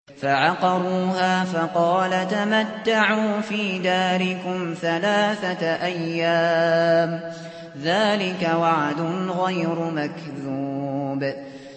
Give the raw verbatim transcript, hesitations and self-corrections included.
فعقروها فقال تمتعوا في داركم ثلاثة أيام ذلك وعد غير مكذوب